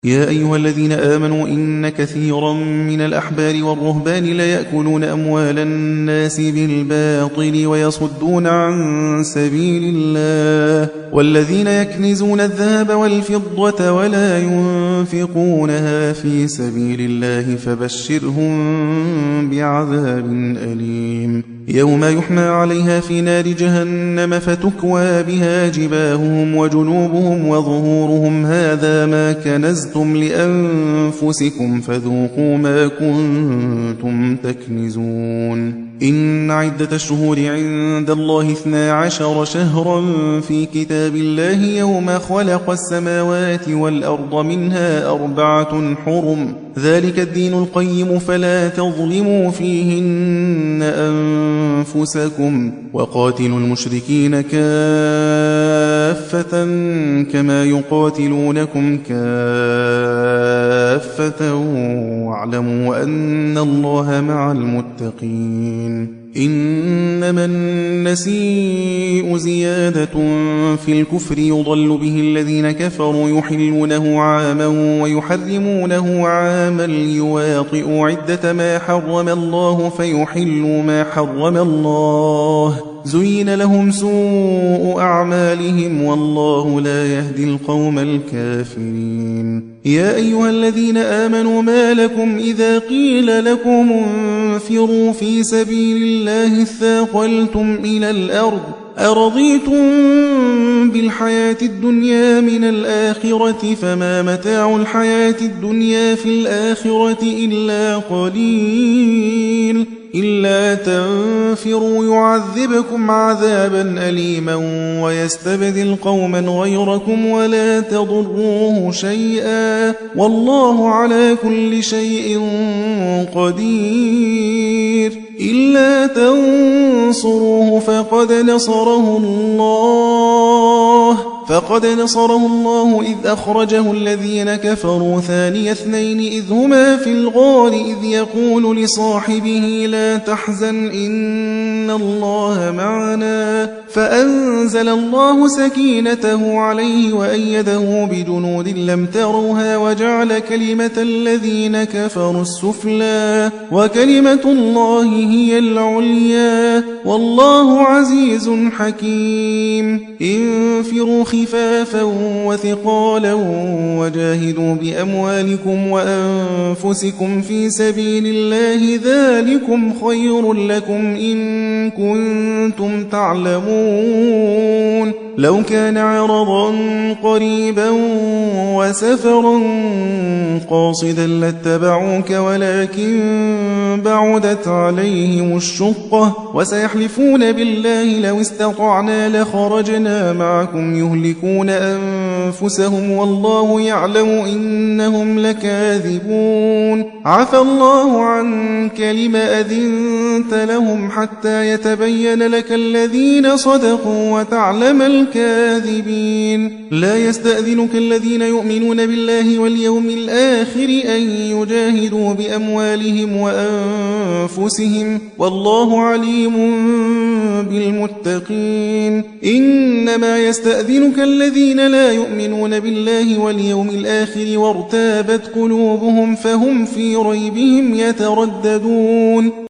يا أيها الذين آمنوا إن كثيرا من الأحبار والرهبان ليأكلون أموال الناس بالباطل ويصدون عن سبيل الله والذين يكنزون الذهب والفضة ولا ينفقونها في سبيل الله فبشرهم بعذاب أليم يوم يحمى عليها في نار جهنم فتكوى بها جباههم وجنوبهم وظهورهم هذا ما كنزتم لأنفسكم فذوقوا ما كنتم تكنزون إن عدة الشهور عند الله 12 شهرا في كتاب الله يوم خلق السماوات والأرض منها 4 حرم ذلك الدين القيم فلا تظلموا فيهن أنفسكم وقاتلوا المشركين كافة كما يقاتلونكم كافة واعلموا أن الله مع المتقين إنما النسيء زيادة في الكفر يضل به الذين كفروا يحلونه عاما ويحرمونه عاما ليواطئوا عدة ما حرم الله فيحلوا ما حرم الله زين لهم سوء أعمالهم والله لا يهدي القوم الكافرين يا أيها الذين آمنوا ما لكم إذا قيل لكم انفروا في سبيل الله اثاقلتم إلى الأرض أرضيتم بالحياة الدنيا من الآخرة فما متاع الحياة الدنيا في الآخرة إلا قليل إلا تنفروا يعذبكم عذابا أليما ويستبدل قوما غيركم ولا تضروه شيئا والله على كل شيء قدير إلا تنصروه فقد نصره الله إذ أخرجه الذين كفروا ثاني اثنين إذ هما في الغار إذ يقول لصاحبه لا تحزن إن الله معنا فأنزل الله سكينته عليه وأيده بجنود لم تروها وجعل كلمة الذين كفروا السفلى وكلمة الله هي العليا والله عزيز حكيم انفروا خفافا وثقالا وجاهدوا بأموالكم وأنفسكم في سبيل الله ذلكم خير لكم إن كنتم تعلمون لو كان عرضا قريبا وسفرا قاصدا لاتبعوك ولكن بعدت عليهم الشقة وسيحلفون بالله لو استطعنا لخرجنا معكم يهلكون أنفسهم والله يعلم إنهم لكاذبون عفى الله عنك لم أذنت لهم حتى يتبين لك الذين صدقوا وتعلم الكاذبين لا يستأذنك الذين يؤمنون بالله واليوم الآخر أن يجاهدوا بأموالهم وأنفسهم والله عليم بالمتقين إنما يستأذنك الذين لا يؤمنون بالله واليوم الآخر وارتابت قلوبهم فهم في ريبهم يترددون